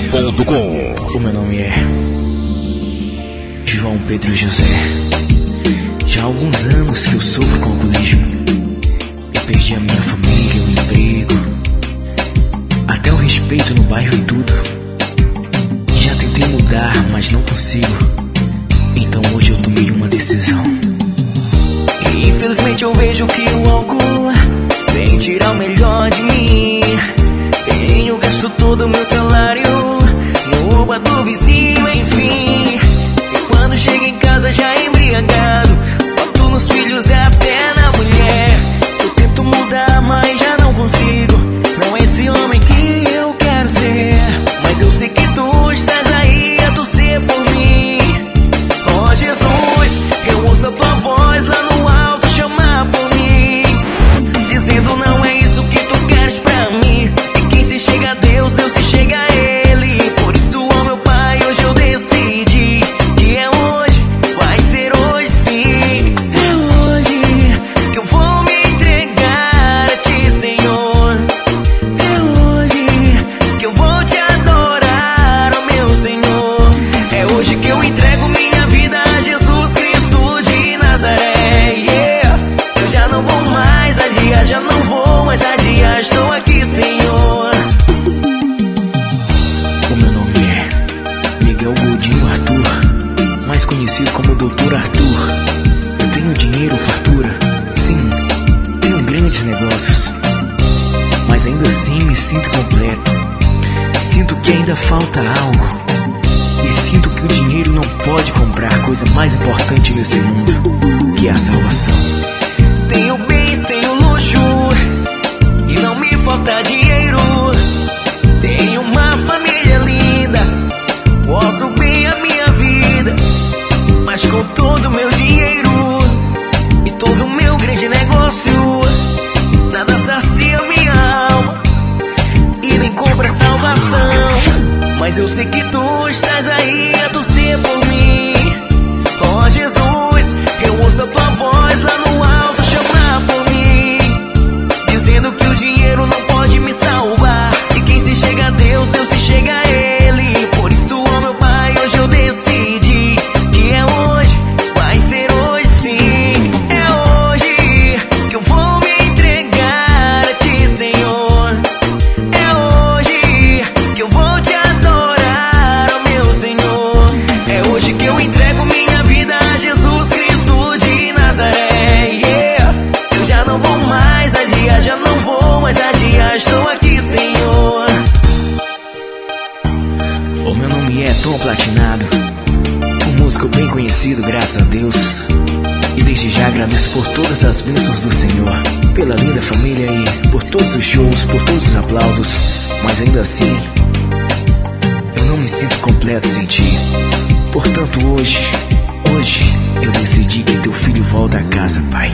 O meu nome é João Pedro José. Já há alguns anos que eu sofro com alcoolismo. Eu perdi a minha família, o emprego, até o respeito no bairro e tudo. Já tentei mudar, mas não consigo. Então hoje eu tomei uma decisão. E infelizmente eu vejo que o álcool vem tirar o melhor de mim. Tenho gasto todo o meu salário no bar do vizinho, enfim. E quando chego em casa já embriagado, boto nos filhos e até na mulher. Eu tento mudar, mas já não consigo. Não é esse homem que eu quero ser. Mas eu sei que tu estás aí a torcer por mim. Oh Jesus, eu ouço a tua voz lá no alto chamar por mim, dizendo não é isso que tu queres pra mim. E quem se chega a Deus, Deus se chega a Ele. Por isso, ó meu Pai, hoje eu decidi que é hoje, vai ser hoje sim. É hoje que eu vou me entregar a ti, Senhor. É hoje que eu vou te adorar, ó meu Senhor. É hoje que eu entrego minha vida a Jesus Cristo de Nazaré, yeah. Eu já não vou mais adiar, já não vou mais adiar. Estou aqui, Senhor. O meu nome é Miguel Godinho Arthur, mais conhecido como Dr. Arthur. Eu tenho dinheiro, fartura, sim, tenho grandes negócios, mas ainda assim me sinto completo. Sinto que ainda falta algo. E sinto que o dinheiro não pode comprar a coisa mais importante nesse mundo, que é a salvação. Tenho bens, tenho luxo, e não me falta dinheiro. Tenho uma família linda, posso bem a minha vida. Mas com todo o meu dinheiro e todo o meu grande negócio, nada sacia minha alma e nem compra salvação. Mas eu sei que tu estás aí a torcer por mim. Oh Jesus, eu ouço a tua voz lá no alto chamar por mim, dizendo que o dinheiro não pode me salvar. E quem se chega a Deus, Deus se chega a Ele. Por isso, ó meu Pai, hoje eu decidi que é hoje, vai ser hoje sim. É hoje que eu vou me entregar a ti, Senhor. É hoje que eu vou te adorar, ó meu Senhor. É hoje que eu entrego minha vida a Jesus Cristo de Nazaré, yeah. Eu já não vou mais adiar, já não vou mais adiar. Estou aqui, Senhor. O meu nome é Tom Platinado, um músico bem conhecido, graças a Deus. E desde já agradeço por todas as bênçãos do Senhor, pela linda família e por todos os shows, por todos os aplausos. Mas ainda assim, eu não me sinto completo sem ti. Portanto hoje eu decidi que teu filho volta a casa, Pai.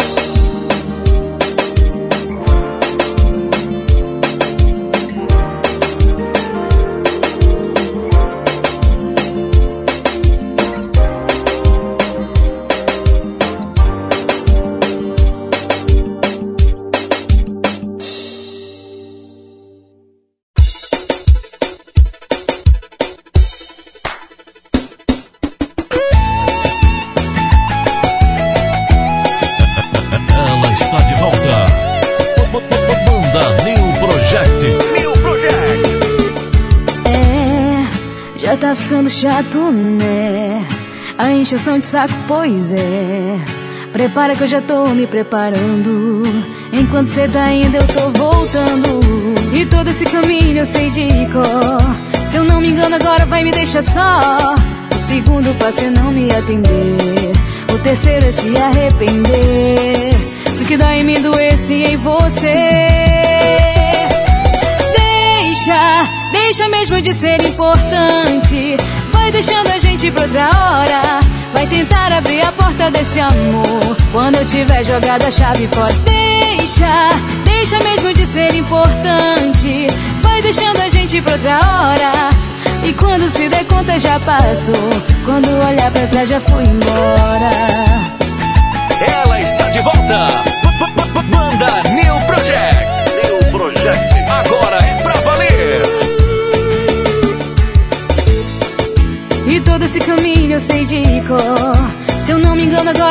Tá ficando chato, né? A encheção de saco, pois é. Prepara que eu já tô me preparando. Enquanto cê tá indo eu tô voltando. E todo esse caminho eu sei de cor. Se eu não me engano agora vai me deixar só. O segundo passo é não me atender. O terceiro é se arrepender. Se o que dá em mim doesse em você. Deixa mesmo de ser importante. Vai deixando a gente pra outra hora. Vai tentar abrir a porta desse amor quando eu tiver jogado a chave fora. Deixa mesmo de ser importante. Vai deixando a gente pra outra hora. E quando se der conta já passou. Quando olhar pra trás já fui embora. Ela está de volta. Banda New Project. Agora é pra valer.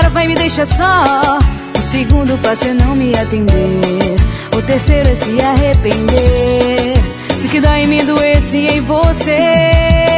vai me deixar só. O segundo passo é não me atender. O terceiro é se arrepender. Se que dói em mim, doesse em você.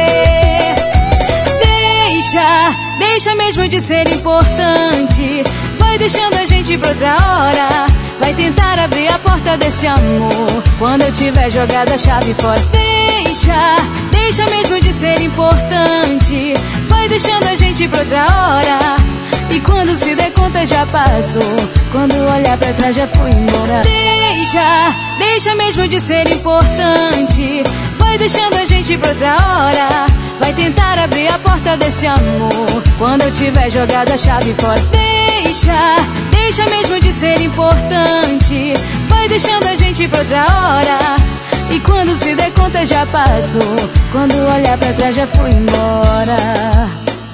Deixa mesmo de ser importante. Vai deixando a gente pra outra hora. Vai tentar abrir a porta desse amor quando eu tiver jogado a chave fora. Deixa mesmo de ser importante. Vai deixando a gente pra outra hora. E quando se der conta já passou. Quando olhar pra trás já foi embora. Deixa mesmo de ser importante. Vai deixando a gente pra outra hora. Vai tentar abrir a porta desse amor quando eu tiver jogado a chave fora. Deixa mesmo de ser importante. Vai deixando a gente pra outra hora. E quando se der conta já passou. Quando olhar pra trás já foi embora.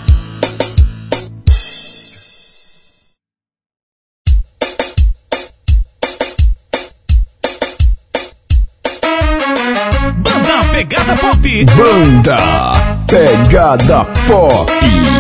Pegada Pop. Banda Pegada Pop.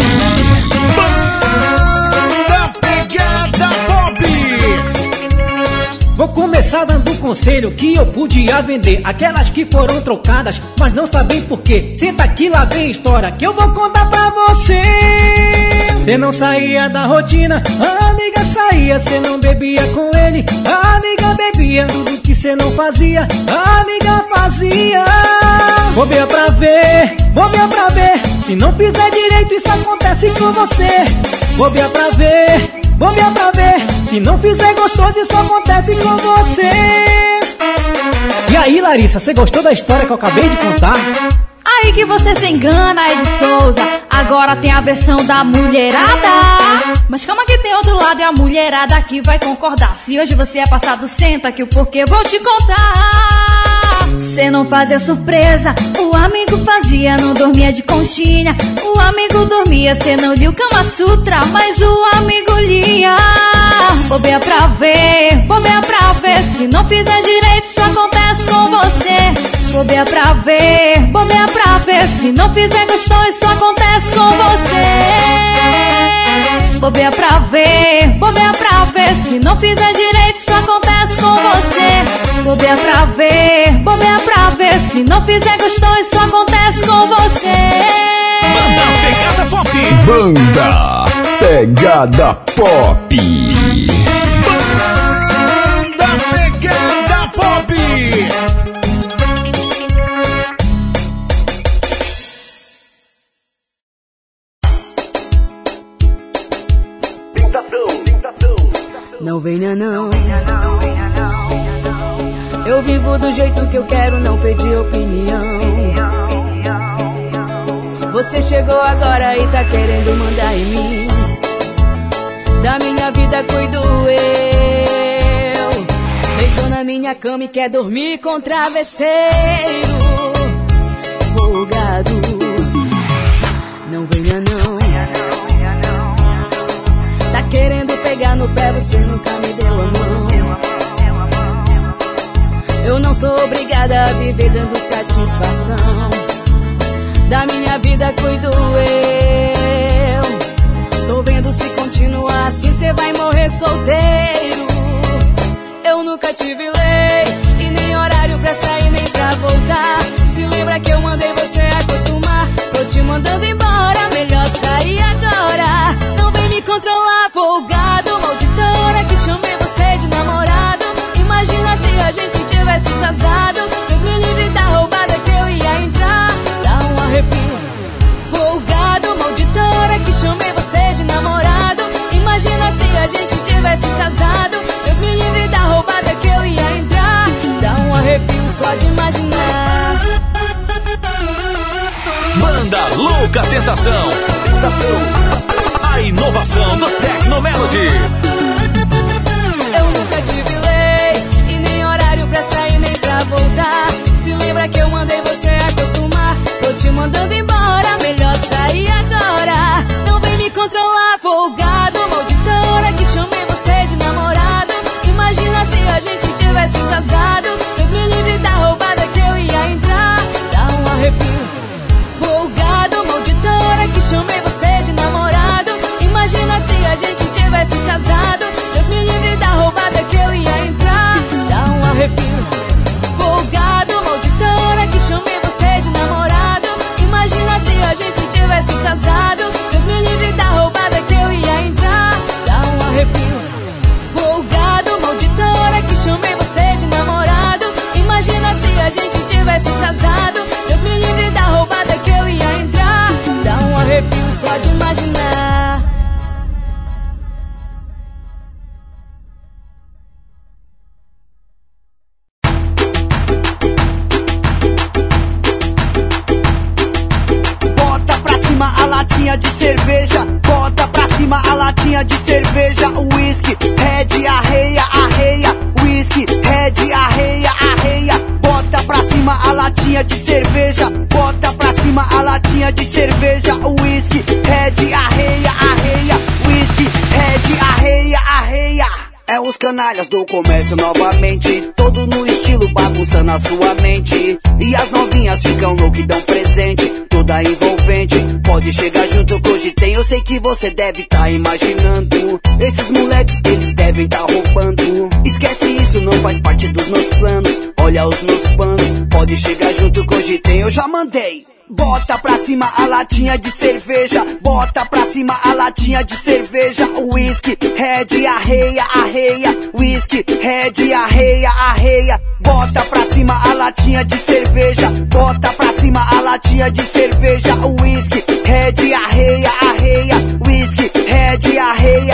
Banda Pegada Pop. Vou começar dando um conselho que eu podia vender. Aquelas que foram trocadas, mas não sabem porquê. Senta aqui, lá vem história que eu vou contar pra você. Cê não saía da rotina, a amiga saía. Cê não bebia com ele, a amiga bebia. Tudo que cê não fazia, a amiga fazia. Vou ver pra ver, se não fizer direito isso acontece com você. Vou ver pra ver, se não fizer gostoso isso acontece com você. E aí, Larissa, você gostou da história que eu acabei de contar? Aí que você se engana, Ed Souza. Agora tem a versão da mulherada. Mas calma que tem outro lado e a mulherada que vai concordar. Se hoje você é passado, senta que o porquê vou te contar. Cê não fazia surpresa, o amigo fazia, não dormia de conchinha. O amigo dormia, cê não lia o Kama Sutra, mas o amigo lia. Vou ver pra ver, se não fizer direito isso acontece com você. Vou ver pra ver, se não fizer gostoso isso acontece com você. Vou ver pra ver, se não fizer direito isso acontece com você. Vou ver pra ver, se não fizer gostoso isso acontece com você. Banda Pegada Pop. Banda Pegada Pop. Banda Pegada Pop. Não venha não. Eu vivo do jeito que eu quero, não pedi opinião. Você chegou agora e tá querendo mandar em mim. Da minha vida cuido eu. Deitou na minha cama e quer dormir com travesseiro folgado. Não venha não. Tá querendo pegar no pé, você nunca me deu a mão. Eu não sou obrigada a viver dando satisfação. Da minha vida cuido eu. Tô vendo se continuar assim cê vai morrer solteiro. Eu nunca tive lei e nem horário pra sair nem pra voltar. Se lembra que eu mandei você acostumar. Tô te mandando embora, melhor sair agora. Não vem me controlar, folgado, malditora, que chamei você de namorado. Imagina se a gente tivesse casado. Deus me livre da roubada que eu ia entrar. Dá um arrepio. Folgado, malditora, que chamei você de namorado. Imagina se a gente tivesse casado. Deus me livre da roubada que eu ia entrar. Dá um arrepio só de imaginar. Banda Louca Tentação. A inovação do Tecno Melody. Eu nunca tive lei e nem horário pra sair nem pra voltar. Se lembra que eu mandei você acostumar. Tô te mandando embora, melhor sair agora. Não vem me controlar, folgado, malditora, que chamei você de namorado. Imagina se a gente tivesse casado. Deus me livre da roubada que eu ia entrar. Dá um arrepio. Folgado, malditora, que chamei você de namorado. Imagina se a gente cerveja, bota pra cima a latinha de cerveja. Whisky, Red, arreia, arreia. Whisky, Red, arreia, arreia. Bota pra cima a latinha de cerveja, bota pra cima a latinha de cerveja. Whisky, Red, arreia, arreia. Whisky, Red, arreia, arreia. É os canalhas do comércio novamente, todo no estilo bagunçando a sua mente. E as novinhas ficam loucas e dão presente, toda envolvente. Pode chegar junto que hoje tem, eu sei que você deve tá imaginando. Esses moleques, eles devem tá roubando. Esquece isso, não faz parte dos meus planos. Olha os meus panos, pode chegar junto que hoje tem, eu já mandei. Bota pra cima a latinha de cerveja, bota pra cima a latinha de cerveja. Whisky, Red, arreia, arreia. Whisky, Red, arreia, arreia. Bota pra cima a latinha de cerveja, bota pra cima a latinha de cerveja. Whisky, Red, arreia, arreia. Whisky, Red, arreia,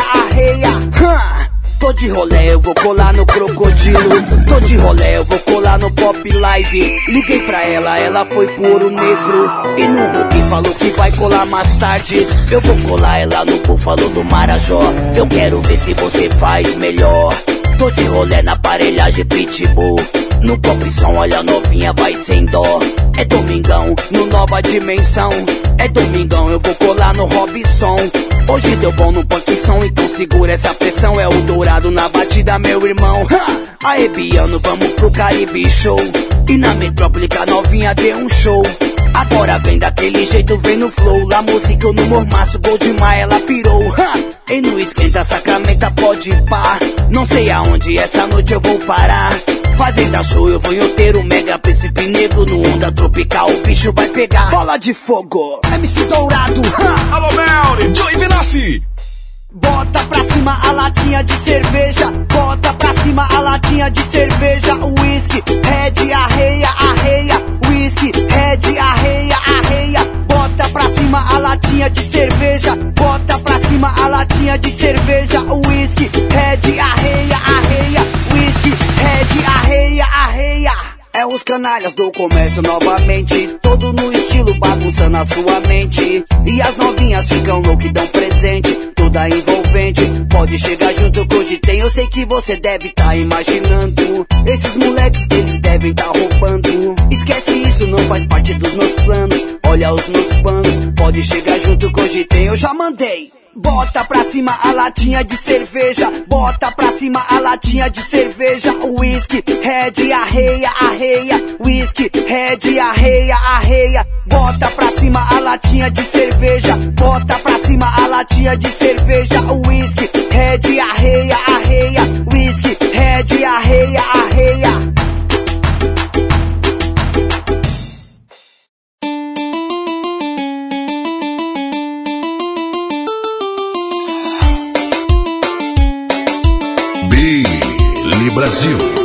arreia. Tô de rolê, eu vou colar no Crocodilo. Tô de rolê, eu vou colar no Pop Live. Liguei pra ela, ela foi por Ouro Negro. E no Hulk falou que vai colar mais tarde. Eu vou colar ela no Búfalo do Marajó. Eu quero ver se você faz melhor. Tô de rolê na aparelhagem Pitbull. No pop som, olha a novinha, vai sem dó. É domingão, no Nova Dimensão. É domingão, eu vou colar no Robson. Hoje deu bom no punk som, então segura essa pressão. É o Dourado na batida, meu irmão. Aê, Biano, vamos pro Caribe Show. E na metrópole que a novinha deu um show. Agora vem daquele jeito, vem no flow. Lá música, no mormaço, gol demais, ela pirou. E no esquenta, Sacramento, pode ir pá. Não sei aonde essa noite eu vou parar. Fazenda show, eu vou em Outeiro, Mega Príncipe Negro. No onda tropical, o bicho vai pegar. Bola de fogo, MC Dourado. Alô, Melry, Joey Benassi. Bota pra cima a latinha de cerveja, bota pra cima a latinha de cerveja. Whisky, Red, arreia, arreia. Whisky, Red, arreia, arreia. Bota pra cima a latinha de cerveja, bota pra cima a latinha de cerveja. Whisky, Red, arreia, arreia. Whisky, Red, arreia, arreia. É os canalhas do comércio novamente, todo no estilo bagunçando a sua mente. E as novinhas ficam loucas e dão presente, toda envolvente. Pode chegar junto que hoje tem, eu sei que você deve tá imaginando. Esses moleques, eles devem tá roubando. Esquece isso, não faz parte dos meus planos. Olha os meus panos, pode chegar junto que hoje tem, eu já mandei. Bota pra cima a latinha de cerveja, bota pra cima a latinha de cerveja. Whisky, Red, arreia, arreia. Whisky, Red, arreia, arreia. Bota pra cima a latinha de cerveja, bota pra cima a latinha de cerveja. Whisky, Red, arreia, arreia. Whisky, Red, arreia, arreia. Brasil.